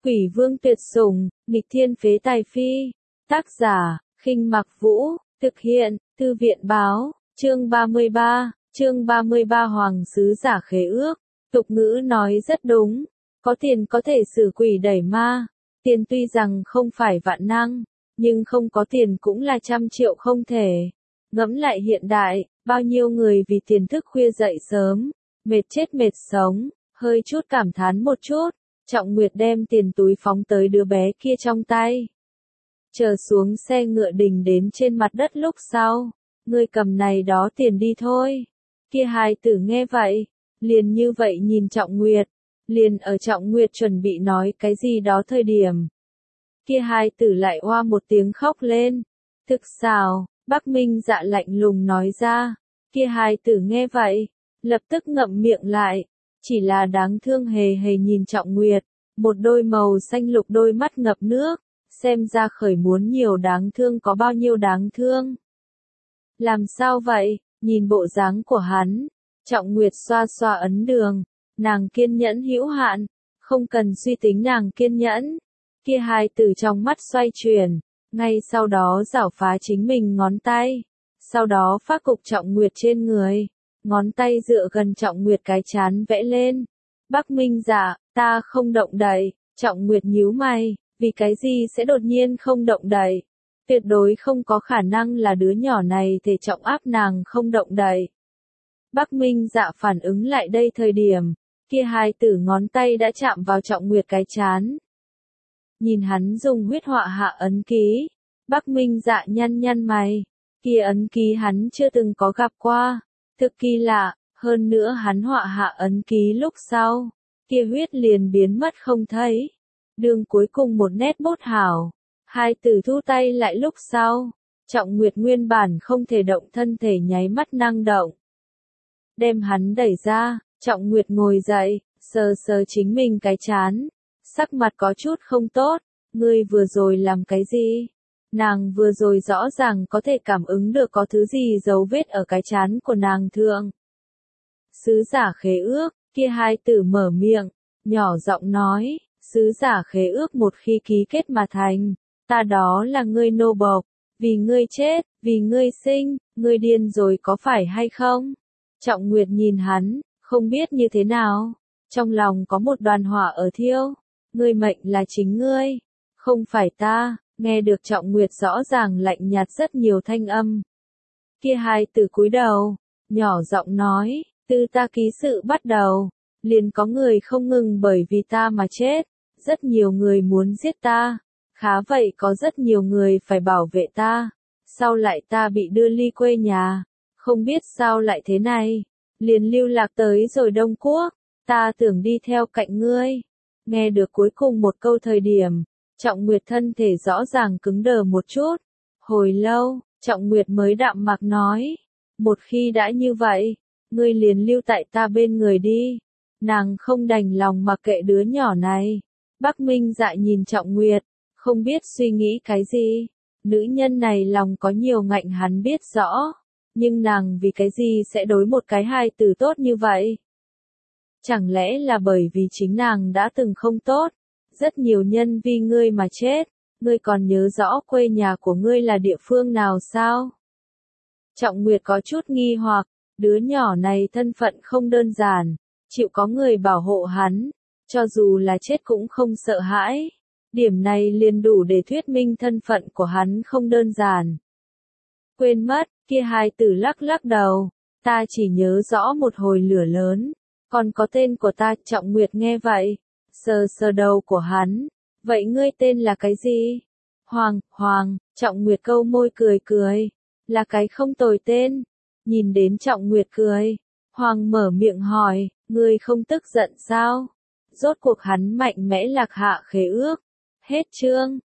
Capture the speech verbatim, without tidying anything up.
Quỷ vương tuyệt sủng, nghịch thiên phế tài phi. Tác giả, Khinh Mặc Vũ, thực hiện, Thư viện báo, chương ba mươi ba, chương ba mươi ba Hoàng sứ giả khế ước. Tục ngữ nói rất đúng, có tiền có thể xử quỷ đẩy ma, tiền tuy rằng không phải vạn năng, nhưng không có tiền cũng là trăm triệu không thể. Ngẫm lại hiện đại, bao nhiêu người vì tiền thức khuya dậy sớm, mệt chết mệt sống, hơi chút cảm thán một chút, Trọng Nguyệt đem tiền túi phóng tới đứa bé kia trong tay. Chờ xuống xe ngựa đình đến trên mặt đất lúc sau, ngươi cầm này đó tiền đi thôi. Kia hài tử nghe vậy, liền như vậy nhìn Trọng Nguyệt, liền ở Trọng Nguyệt chuẩn bị nói cái gì đó thời điểm. Kia hài tử lại oa một tiếng khóc lên. Thực xào, Bắc Minh Dạ lạnh lùng nói ra. Kia hài tử nghe vậy, lập tức ngậm miệng lại, chỉ là đáng thương hề hề nhìn Trọng Nguyệt, một đôi màu xanh lục đôi mắt ngập nước, xem ra khởi muốn nhiều đáng thương có bao nhiêu đáng thương. Làm sao vậy, nhìn bộ dáng của hắn, Trọng Nguyệt xoa xoa ấn đường, nàng kiên nhẫn hữu hạn, không cần suy tính nàng kiên nhẫn. Kia hài tử trong mắt xoay chuyển, ngay sau đó giảo phá chính mình ngón tay, sau đó phát cục Trọng Nguyệt trên người, ngón tay dựa gần Trọng Nguyệt cái chán vẽ lên. Bắc Minh Dạ, ta không động đậy. Trọng Nguyệt nhíu mày, vì cái gì sẽ đột nhiên không động đậy? Tuyệt đối không có khả năng là đứa nhỏ này thể trọng áp nàng không động đậy. Bắc Minh Dạ phản ứng lại đây thời điểm, kia hai tử ngón tay đã chạm vào Trọng Nguyệt cái chán. Nhìn hắn dùng huyết họa hạ ấn ký, Bắc Minh Dạ nhăn nhăn mày, kia ấn ký hắn chưa từng có gặp qua, thực kỳ lạ, hơn nữa hắn họa hạ ấn ký lúc sau, kia huyết liền biến mất không thấy. Đường cuối cùng một nét bút hảo, hai tử thu tay lại lúc sau, Trọng Nguyệt nguyên bản không thể động thân thể nháy mắt năng động. Đem hắn đẩy ra, Trọng Nguyệt ngồi dậy, sờ sờ chính mình cái chán, sắc mặt có chút không tốt, ngươi vừa rồi làm cái gì? Nàng vừa rồi rõ ràng có thể cảm ứng được có thứ gì dấu vết ở cái chán của nàng thượng. Sứ giả khế ước, kia hai tử mở miệng, nhỏ giọng nói, sứ giả khế ước một khi ký kết mà thành, ta đó là ngươi nô bộc, vì ngươi chết, vì ngươi sinh, ngươi điên rồi có phải hay không? Trọng Nguyệt nhìn hắn, không biết như thế nào, trong lòng có một đoàn hỏa ở thiêu, ngươi mệnh là chính ngươi, không phải ta, nghe được Trọng Nguyệt rõ ràng lạnh nhạt rất nhiều thanh âm. Kia hai tử cúi đầu, nhỏ giọng nói, từ ta ký sự bắt đầu, liền có người không ngừng bởi vì ta mà chết, rất nhiều người muốn giết ta, khá vậy có rất nhiều người phải bảo vệ ta, sau lại ta bị đưa ly quê nhà, không biết sao lại thế này, liền lưu lạc tới rồi Đông Quốc, ta tưởng đi theo cạnh ngươi. Nghe được cuối cùng một câu thời điểm, Trọng Nguyệt thân thể rõ ràng cứng đờ một chút, hồi lâu, Trọng Nguyệt mới đạm mạc nói, một khi đã như vậy, ngươi liền lưu tại ta bên người đi. Nàng không đành lòng mặc kệ đứa nhỏ này. Bắc Minh Dạ nhìn Trọng Nguyệt, không biết suy nghĩ cái gì. Nữ nhân này lòng có nhiều ngạnh hắn biết rõ, nhưng nàng vì cái gì sẽ đối một cái hài tử tốt như vậy? Chẳng lẽ là bởi vì chính nàng đã từng không tốt, rất nhiều nhân vì ngươi mà chết, ngươi còn nhớ rõ quê nhà của ngươi là địa phương nào sao? Trọng Nguyệt có chút nghi hoặc, đứa nhỏ này thân phận không đơn giản, chịu có người bảo hộ hắn, cho dù là chết cũng không sợ hãi. Điểm này liền đủ để thuyết minh thân phận của hắn không đơn giản. Quên mất, kia hai tử lắc lắc đầu, ta chỉ nhớ rõ một hồi lửa lớn, còn có tên của ta. Trọng Nguyệt nghe vậy, sờ sờ đầu của hắn, vậy ngươi tên là cái gì? Hoàng, Hoàng, Trọng Nguyệt câu môi cười cười, là cái không tồi tên. Nhìn đến Trọng Nguyệt cười, Hoàng mở miệng hỏi, ngươi không tức giận sao? Rốt cuộc hắn mạnh mẽ lạc hạ khế ước. Hết chương.